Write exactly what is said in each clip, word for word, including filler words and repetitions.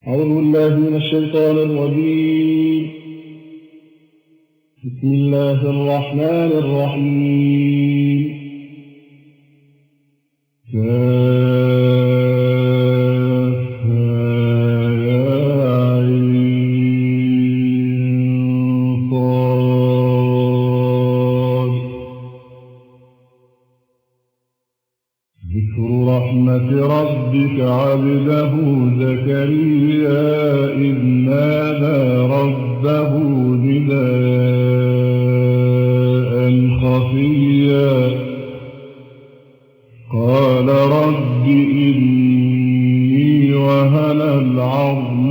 أعوذ بالله من الشيطان الرجيم. بسم الله الرحمن الرحيم. ذكر رحمة ربك عبده زكريا إذ نادى ربه نداء خفيا قال رب إني وهن العظم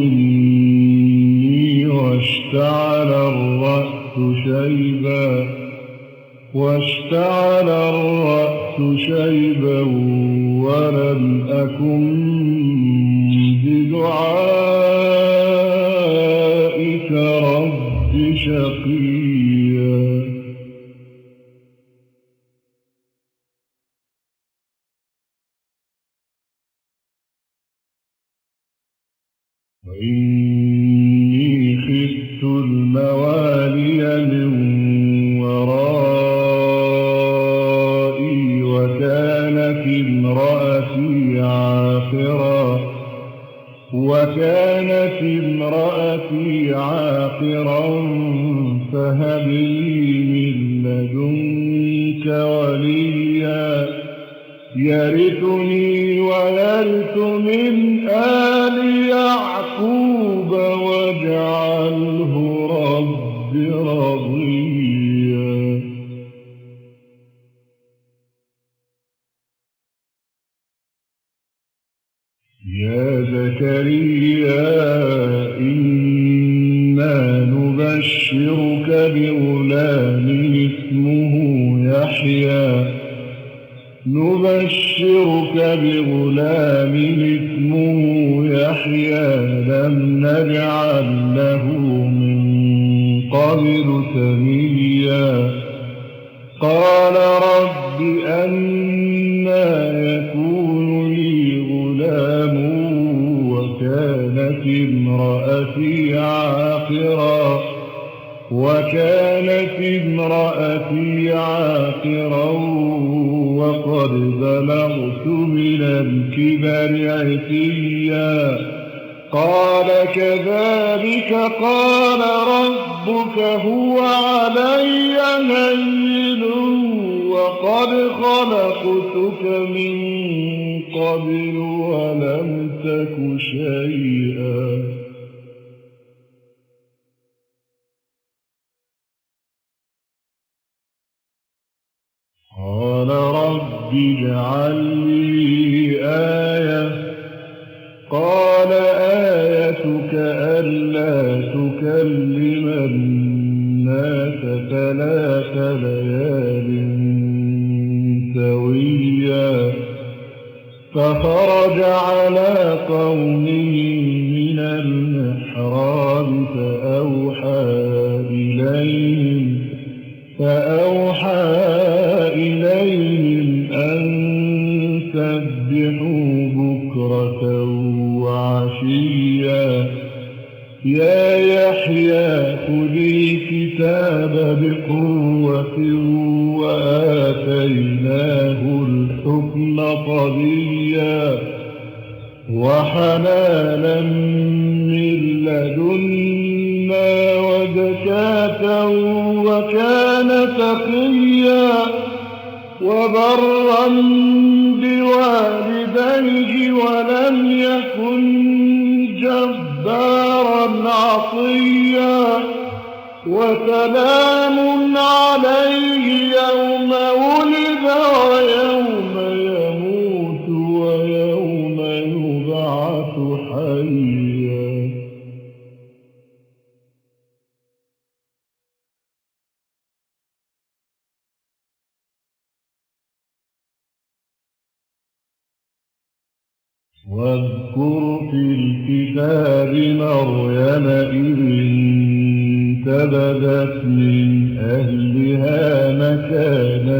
مني واشتعل الرأس شيبا واشتعل الرأس شيبا ولم أكن بدعائك رب شقيا. وإني خفت الموالي من ورائي وكانت امرأتي عاقرا وكانت امرأتي عاقرا فهب لي من لدنك وليا يرثني ويرث من آل يعقوب واجعله رب رضيا. يا زكريا إنا نبشرك بغلام اسمه يحيى نبشرك بغلام اسمه يحيى لم نجعل له من قبل سميا. قال رب أنى يكون لي غلام وكانت امرأتي عاقرا وكانت امرأتي عاقرا وقد بلغت من الكبر عتيا. قال كذلك قال ربك هو علي هين وقد خلقتك من قبل ولم تك شيئا. قال رب اجعل لي آية. قال آيتك ألا تكلم الناس ثلاث ليال سويا. فخرج على قومه من المحراب فأوحى إليهم فأوحى إليهم أن سبحوا بكرة وعشيا. يا يحيى خذ الكتاب بقوة وآتيناه الحكم صبيا وحنانا من لدنا وزكاة وكان تقيا وبرا بوالديه ولم يكن جبارا عصيا. وسلام عليه يوم ولد ويوم يموت ويوم يبعث حيا. واذكر في الكتاب مريم إذ انتبذت من أهلها مكانا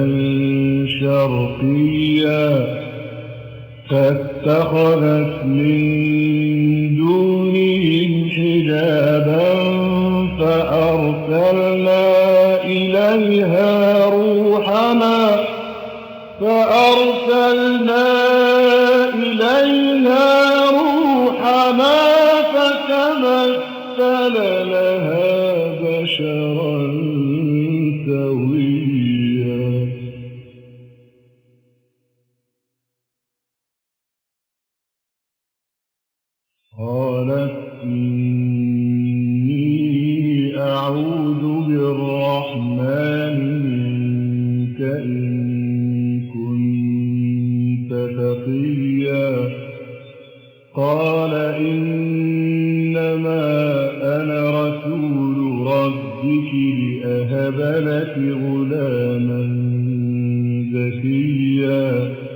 شرقيا فاتخذت من دون أمثل لها بشرا سويا قالت إني أعوذ بالرحمن منك إن كنت تقيا قال إنما أنا رسول ربك لأهب لك غلاما زكيا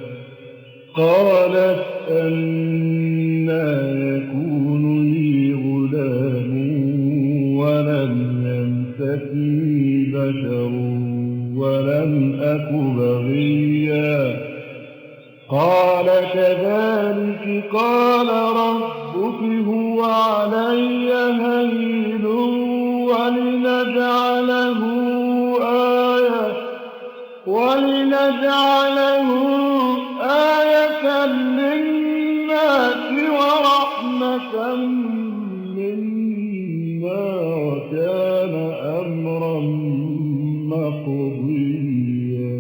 قالت أنى يكون لي غلام ولم يمسسني بشر ولم أك بغيا قال كذلك قال ربك هو علي هين ولنجعله آية ولنجعله آية للناس ورحمة منا وكان أمرا مقضيا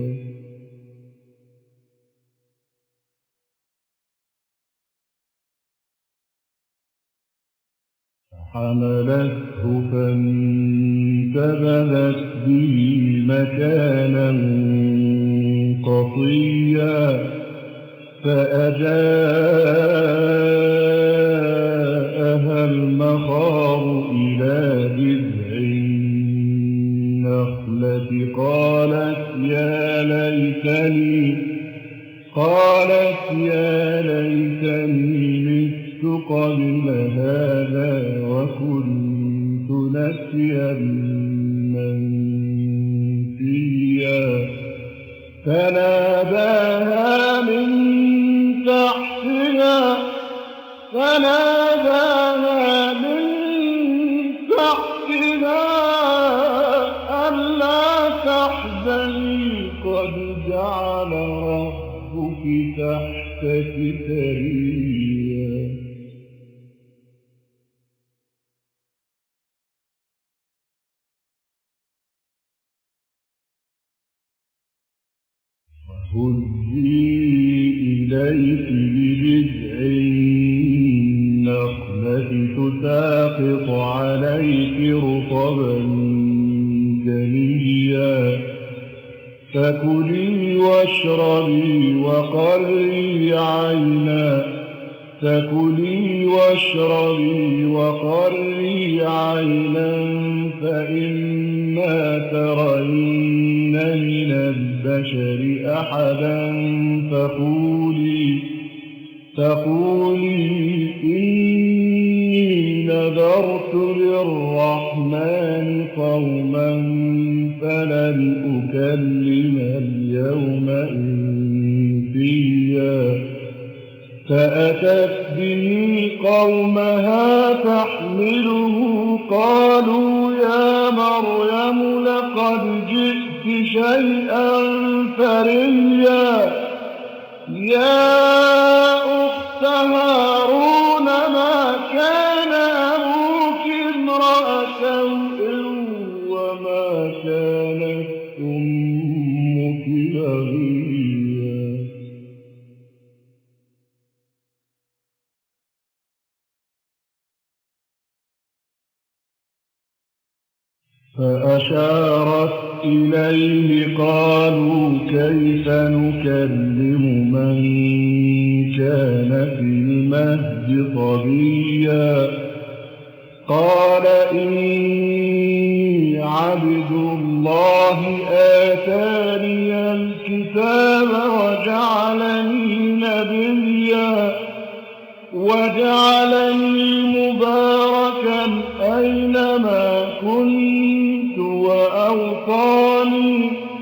حملته فانتبذت به مكانا قصيا فأجاءها المخاض إلى جذع النخلة قالت يا ليتني قالت يا ليتني مت قبل هذا وكنت نسيا منسيا فناداها من تحتها فناداها من تحتها ألا تحزني قد جعل ربك تحتك سريا هزي إليك بجذع النخلة تساقط عليك رطبا جنيا فكلي واشربي وقري عينا فكلي واشربي وقري عينا فإما ترين من البشر أحدا فقولي فقولي إني نذرت للرحمن صوما فلن أكلم اليوم إنسيا فأتت به قومها تحمله قالوا يا مريم لقد جئت شيئا فريا يا أخت هارون ما كان أبوك امرأ سوء وما كانت أمك بغيا فأشارت إليه قالوا كيف نكلم من كان في المهد صبيا قال إني عبد الله آتاني الكتاب وجعلني نبيا وجعلني مباركا أينما كنت وأوصاني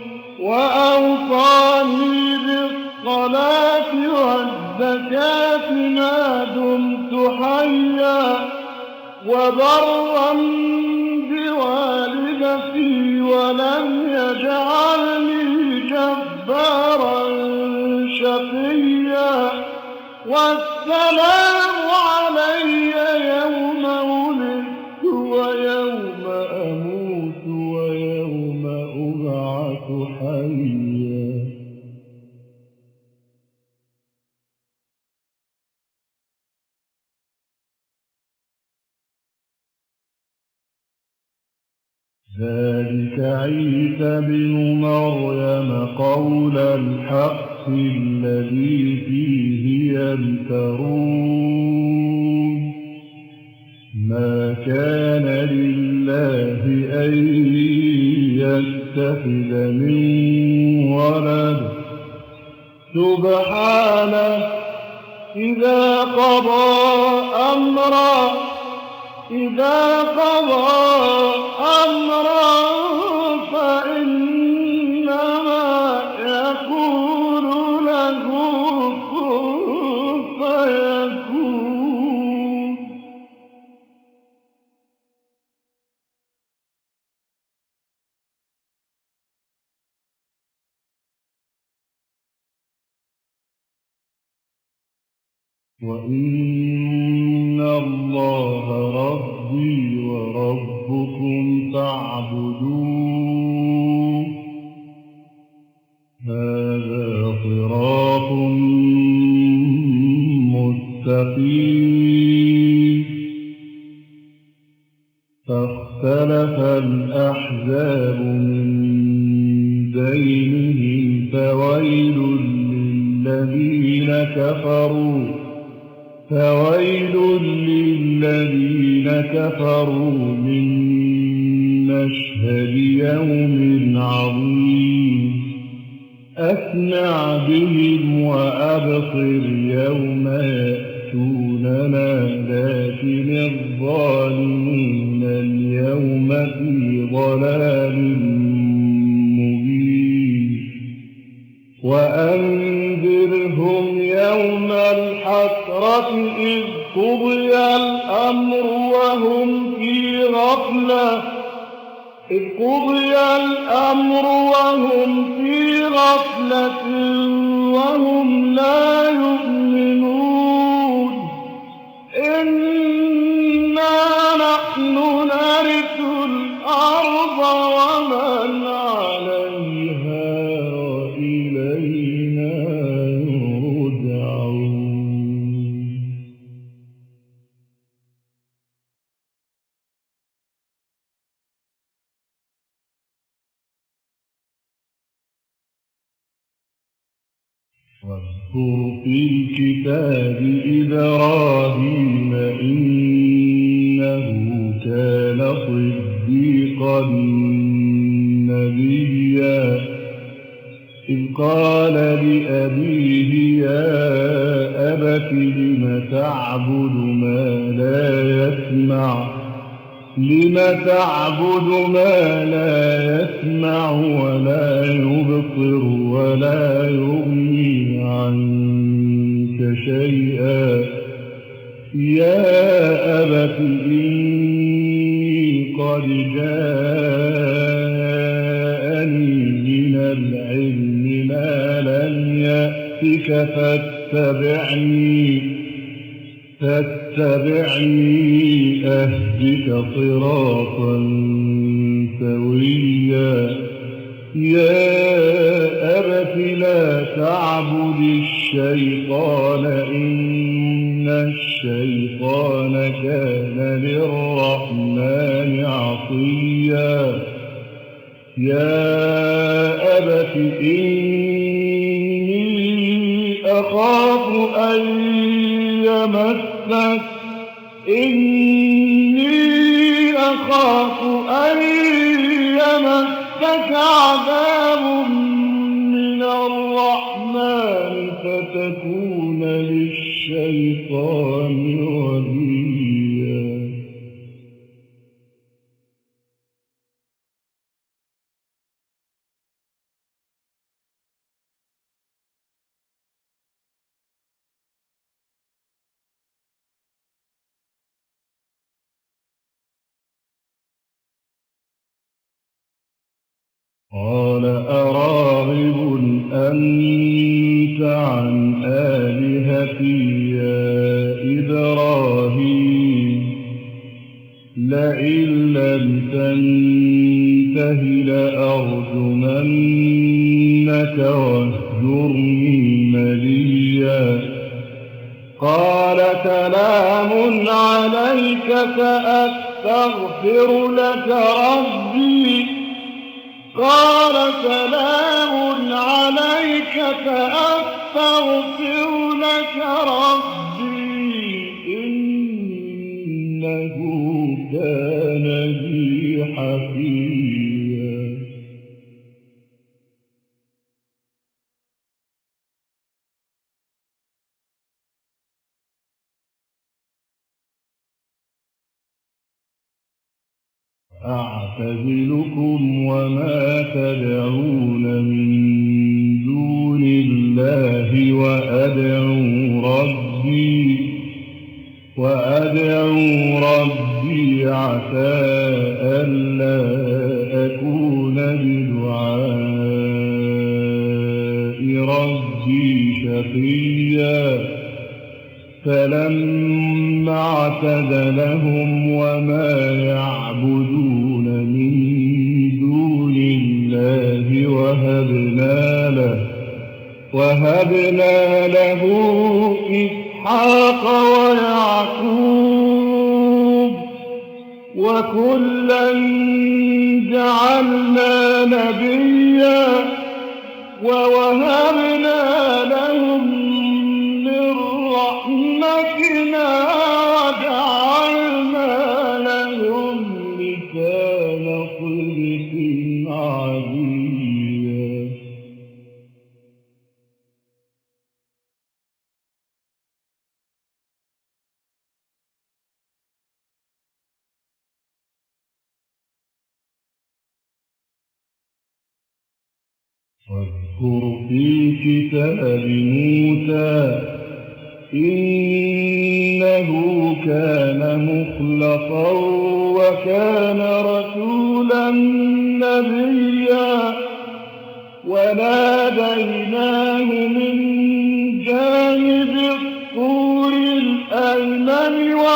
وأوصاني بالصلاة والزكاة ما دمت حيا وبرا بوالدتي ولم يجعلني جبارا شقيا والسلام علي يوم ولدت ذلك عيسى بن مريم قول الحق الذي فيه يمترون ما كان لله أن يتخذ من ولد سبحانه إذا قضى أمرا إذا قضى أمرا فإنما يقول له كن فيكون. وإن الله ربي وربكم فاعبدوه هذا صراط مستقيم. فاختلف الأحزاب من بينهم فويل للذين كفروا فويل للذين كفروا من مشهد يوم عظيم. أسمع بهم وأبصر يوم يأتوننا لكن الظالمين اليوم في ضلال مبين. وأنذرهم يوم الحسرة إذ قضي الأمر وهم في غفلة إذ قضي الأمر وهم في غفلة وهم لا يؤمنون. إنا نحن نرث الأرض ومن عليها وإلينا يرجعون. واذكر في الكتاب إبراهيم إنه كان صديقا نبيا إذ قال لأبيه يا أبت لم تعبد ما لا يسمع لم تعبد ما لا يسمع ولا يبصر ولا يغني عنك شيئا يا أبت إني قد جاءني من العلم ما لم يأتك فاتبعني فاتبعني أهدك صراطا سويا. يا أبت لا تعبد الشيطان إن الشيطان كان للرحمن عصيا. يا أبت إني أخاف أن يمسك إني أخاف أن يمسك عذاب من الرحمن فتكون للشيطان وليا. قال أراغب أنت عن آلهتي يا إبراهيم لئن لم تنته لأرجمنك واهجرني مليا. قال سلام عليك فأستغفر لك ربي قال سلام عليك فأستغفر لك ربي إنه كان بي حفيا أعتزلكم وما تدعون من دون الله وأدعو ربي وأدعو ربي عسى ألا أكون بدعاء ربي شقيا فلما اعتزلهم وما يعبدون من دون الله وهبنا له وهبنا له إسحاق ويعقوب وكلا جعلنا نبيا ووهبنا لهم من رحمتنا وجعلنا لهم لسان صدق عليا واذكر في الكتاب موسى إنه كان مخلصا وكان رسولا نبيا وناديناه من جانب الطور الأيمن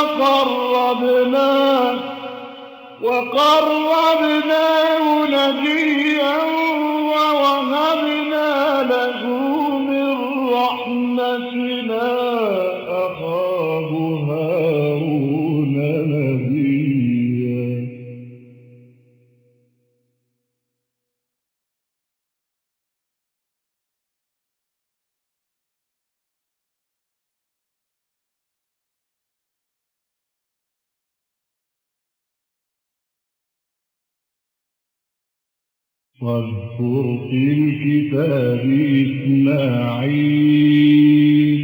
وقربناه وقربناه نجيا ووهبنا له من رحمتنا أخاه هارون نبيا واذكر في الكتاب إسماعيل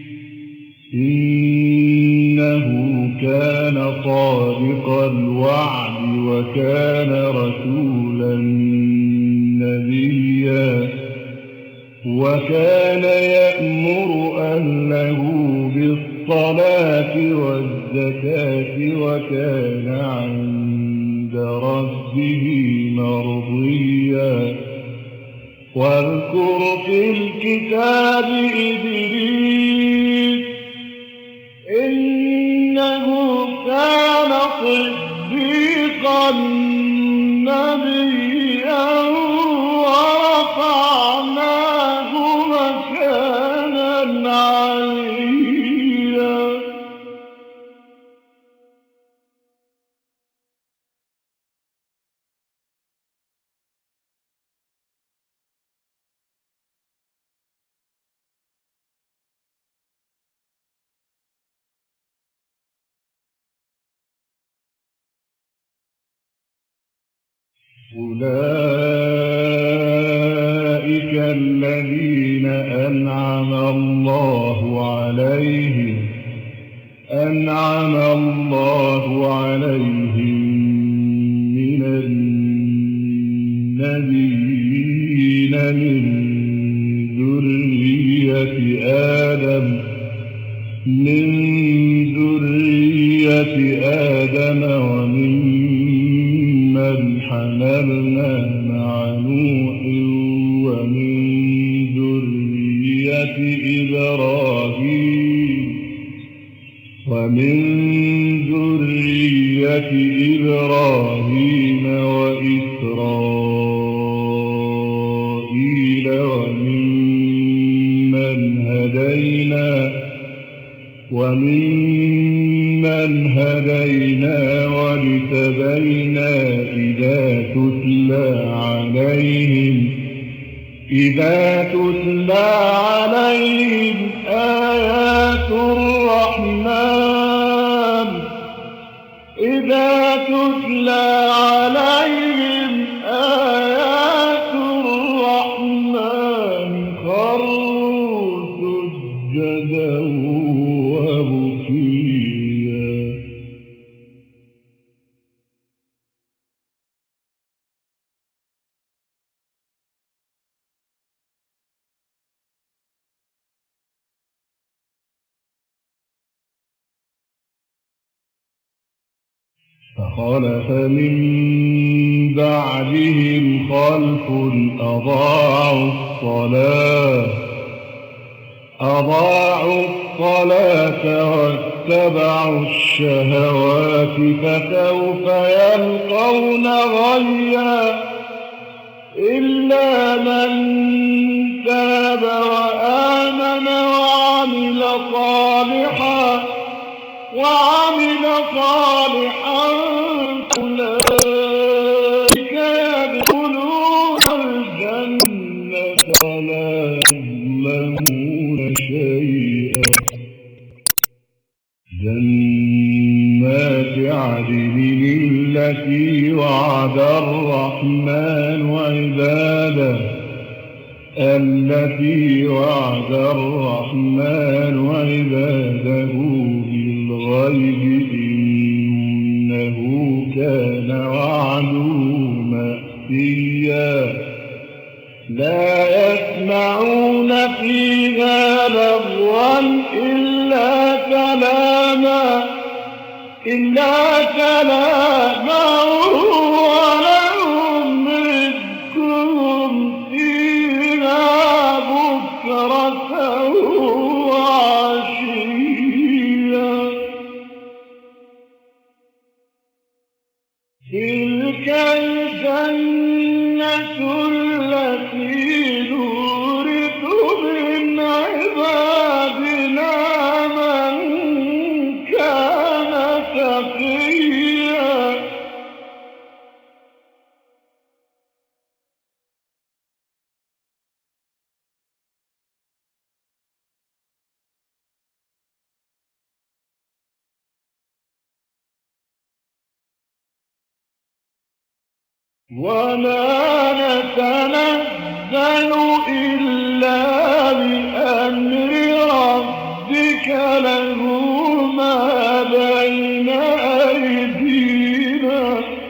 إنه كان صادق الوعد وكان رسولا نبيا وكان يأمر أهله بالصلاة والزكاة وكان عند ربه مرضيا واذكر في الكتاب إدريس إنه كان صديقا نبيا ورفعناه مكانا عليا أولئك الذين أنعم الله عليهم أنعم الله عليهم من النبيين من ذرية آدم من ذرية آدم وممن حملنا مع نوح ومن ذرية إبراهيم ومن ذرية إبراهيم وإسرائيل وممن هدينا ومن وممن هدينا واجتبينا إذا تتلى عليهم إذا تتلى عليهم آيات الرحمن إذا تتلى عليهم آيات الرحمن خروا سجدا وبكيا. فخلف من بعدهم خلف أضاعوا الصلاة أضاعوا الصلاة واتبعوا الشهوات فسوف يلقون غيا إلا من تاب وآمن وعمل صالحا وعمل صالحا أولئك يدخلون الجنة ولا يظلمون شيئا. جنات عدن التي وعد الرحمن عباده التي وعد الرحمن عباده بالغيب إنه كان وعده مأتيا. لا يسمعون فيها لغوا إلا كلاما إلا كلاما ولهم رزقهم فيها بكرة وعشيا. تلك الجنة التي نورث من عبادنا من كان تقيا. وما نتنزل إلا بأمر ربك له ما بين أيدينا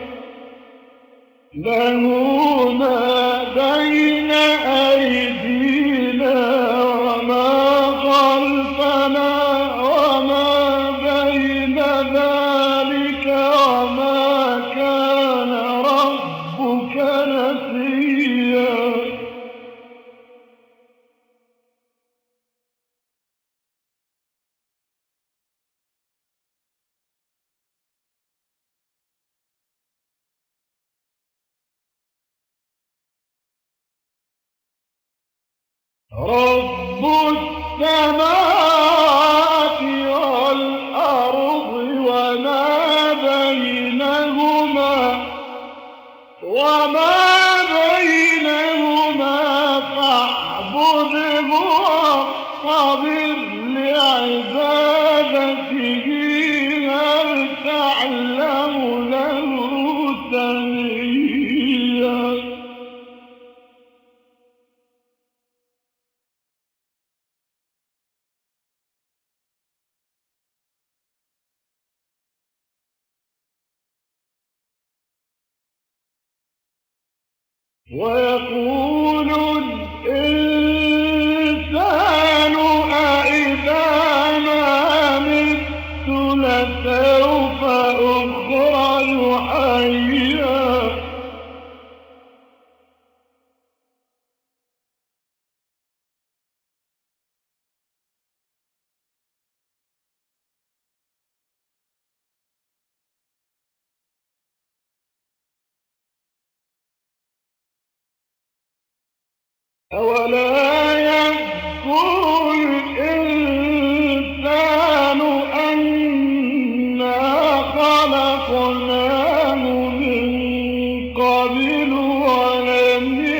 له ما بين أيدينا وما خلفنا وما بين ذلك وما كان ربك نسيا. رب السماوات والأرض وما بينهما وما بينهما فاعبده واصطبر لعبادته هل تعلم له سميا. ويقول الإنسان أإذا ما مت لسوف أخرج حيا. أولا يذكر الإنسان أنا ولم